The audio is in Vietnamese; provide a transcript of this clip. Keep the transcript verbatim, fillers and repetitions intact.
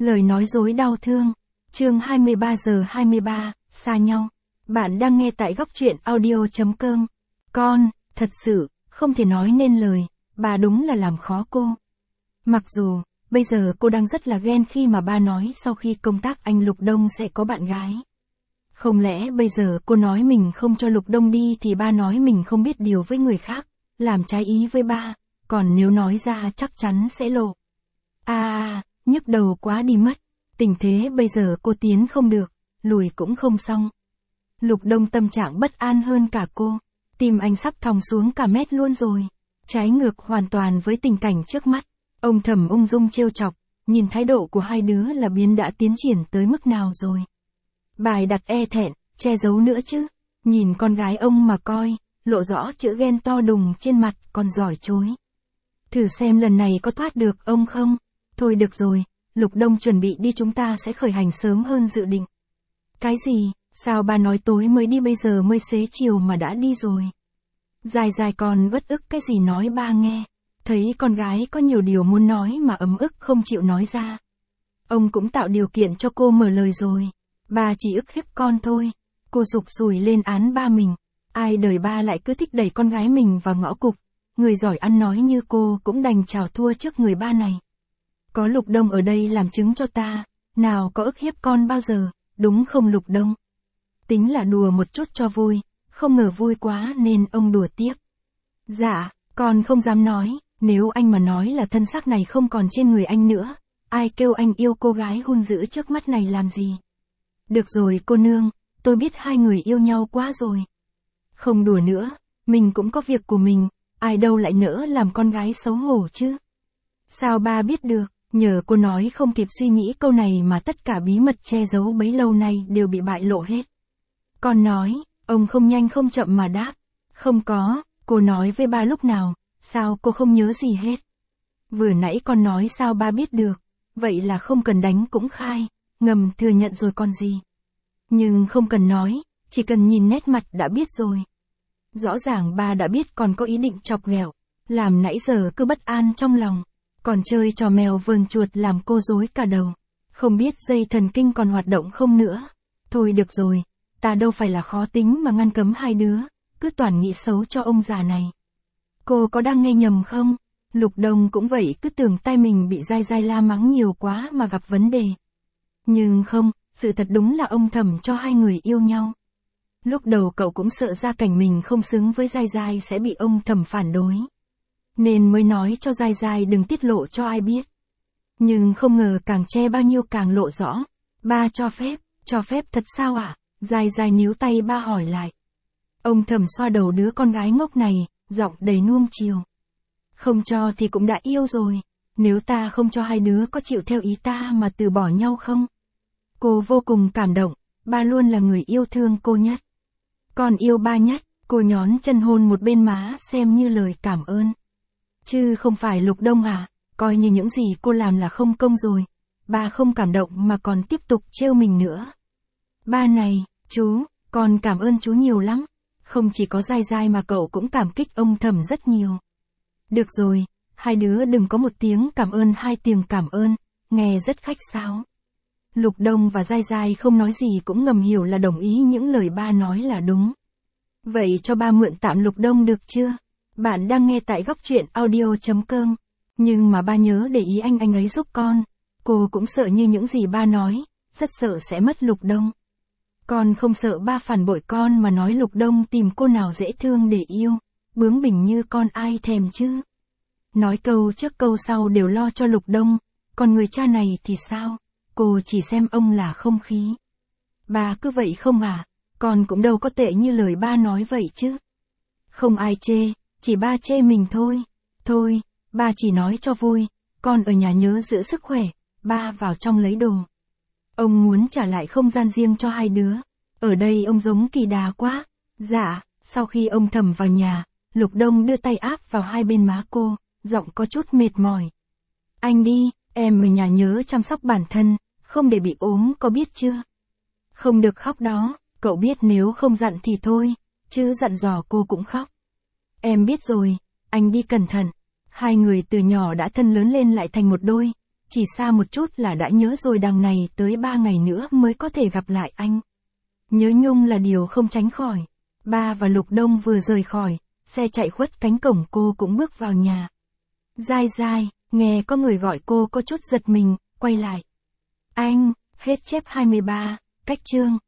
Lời nói dối đau thương. Chương hai mươi ba giờ hai mươi ba, xa nhau. Bạn đang nghe tại góc truyện audio chấm com. Con, thật sự, không thể nói nên lời, bà đúng là làm khó cô. Mặc dù, bây giờ cô đang rất là ghen khi mà ba nói sau khi công tác anh Lục Đông sẽ có bạn gái. Không lẽ bây giờ cô nói mình không cho Lục Đông đi thì ba nói mình không biết điều với người khác, làm trái ý với ba, còn nếu nói ra chắc chắn sẽ lộ. À à, nhức đầu quá đi mất, tình thế bây giờ cô tiến không được, lùi cũng không xong. Lục Đông tâm trạng bất an hơn cả cô, tim anh sắp thòng xuống cả mét luôn rồi, trái ngược hoàn toàn với tình cảnh trước mắt. Ông Thẩm ung dung trêu chọc, nhìn thái độ của hai đứa là biến đã tiến triển tới mức nào rồi. Bài đặt e thẹn, che giấu nữa chứ, nhìn con gái ông mà coi, lộ rõ chữ ghen to đùng trên mặt còn giỏi chối. Thử xem lần này có thoát được ông không? Thôi được rồi, Lục Đông chuẩn bị đi, chúng ta sẽ khởi hành sớm hơn dự định. Cái gì, sao bà nói tối mới đi bây giờ mới xế chiều mà đã đi rồi? Dài dài còn bất ức cái gì nói ba nghe. Thấy con gái có nhiều điều muốn nói mà ấm ức không chịu nói ra. Ông cũng tạo điều kiện cho cô mở lời rồi. Ba chỉ ức hiếp con thôi. Cô sụp sùi lên án ba mình. Ai đời ba lại cứ thích đẩy con gái mình vào ngõ cụt. Người giỏi ăn nói như cô cũng đành chào thua trước người ba này. Có Lục Đông ở đây làm chứng cho ta. Nào có ức hiếp con bao giờ, đúng không Lục Đông? Tính là đùa một chút cho vui. Không ngờ vui quá nên ông đùa tiếp. Dạ, con không dám nói. Nếu anh mà nói là thân xác này không còn trên người anh nữa, ai kêu anh yêu cô gái hung dữ trước mắt này làm gì? Được rồi cô nương, tôi biết hai người yêu nhau quá rồi. Không đùa nữa, mình cũng có việc của mình, ai đâu lại nỡ làm con gái xấu hổ chứ? Sao ba biết được, nhờ cô nói không kịp suy nghĩ câu này mà tất cả bí mật che giấu bấy lâu nay đều bị bại lộ hết. Con nói, ông không nhanh không chậm mà đáp, không có, cô nói với ba lúc nào? Sao cô không nhớ gì hết? Vừa nãy con nói sao ba biết được, vậy là không cần đánh cũng khai, ngầm thừa nhận rồi còn gì. Nhưng không cần nói, chỉ cần nhìn nét mặt đã biết rồi. Rõ ràng ba đã biết còn có ý định chọc ghẹo, làm nãy giờ cứ bất an trong lòng, còn chơi trò mèo vờn chuột làm cô rối cả đầu. Không biết dây thần kinh còn hoạt động không nữa. Thôi được rồi, ta đâu phải là khó tính mà ngăn cấm hai đứa, cứ toàn nghĩ xấu cho ông già này. Cô có đang nghe nhầm không? Lục Đông cũng vậy, cứ tưởng tay mình bị dai dai la mắng nhiều quá mà gặp vấn đề. Nhưng không, sự thật đúng là ông Thẩm cho hai người yêu nhau. Lúc đầu cậu cũng sợ gia cảnh mình không xứng với dai dai sẽ bị ông Thẩm phản đối. Nên mới nói cho dai dai đừng tiết lộ cho ai biết. Nhưng không ngờ càng che bao nhiêu càng lộ rõ. Ba cho phép, cho phép thật sao ạ? À? Dai dai níu tay ba hỏi lại. Ông Thẩm xoa đầu đứa con gái ngốc này, giọng đầy nuông chiều. Không cho thì cũng đã yêu rồi, nếu ta không cho hai đứa có chịu theo ý ta mà từ bỏ nhau không? Cô vô cùng cảm động, ba luôn là người yêu thương cô nhất. Con yêu ba nhất, cô nhón chân hôn một bên má xem như lời cảm ơn. Chứ không phải Lục Đông à, coi như những gì cô làm là không công rồi. Ba không cảm động mà còn tiếp tục trêu mình nữa. Ba này, chú, con cảm ơn chú nhiều lắm. Không chỉ có dai dai mà cậu cũng cảm kích ông Thẩm rất nhiều. Được rồi, hai đứa đừng có một tiếng cảm ơn hai tiếng cảm ơn, nghe rất khách sáo. Lục Đông và dai dai không nói gì cũng ngầm hiểu là đồng ý những lời ba nói là đúng. Vậy cho ba mượn tạm Lục Đông được chưa? Bạn đang nghe tại góc truyện audio chấm com. Nhưng mà ba nhớ để ý anh anh ấy giúp con. Cô cũng sợ như những gì ba nói, rất sợ sẽ mất Lục Đông. Con không sợ ba phản bội con mà nói Lục Đông tìm cô nào dễ thương để yêu, bướng bỉnh như con ai thèm chứ. Nói câu trước câu sau đều lo cho Lục Đông, còn người cha này thì sao, cô chỉ xem ông là không khí. Ba cứ vậy không à, con cũng đâu có tệ như lời ba nói vậy chứ. Không ai chê, chỉ ba chê mình thôi. Thôi, ba chỉ nói cho vui, con ở nhà nhớ giữ sức khỏe, ba vào trong lấy đồ. Ông muốn trả lại không gian riêng cho hai đứa. Ở đây ông giống kỳ đà quá. Dạ, sau khi ông Thẩm vào nhà, Lục Đông đưa tay áp vào hai bên má cô, giọng có chút mệt mỏi. Anh đi, em ở nhà nhớ chăm sóc bản thân, không để bị ốm có biết chưa? Không được khóc đó, cậu biết nếu không dặn thì thôi, chứ dặn dò cô cũng khóc. Em biết rồi, anh đi cẩn thận. Hai người từ nhỏ đã thân lớn lên lại thành một đôi. chỉ xa một chút là đã nhớ rồi, đằng này tới ba ngày nữa mới có thể gặp lại anh. Nhớ nhung là điều không tránh khỏi. Ba và Lục Đông vừa rời khỏi, xe chạy khuất cánh cổng, cô cũng bước vào nhà. Dai dai, nghe có người gọi cô có chút giật mình, quay lại. Anh, hết chép hai mươi ba, cách chương.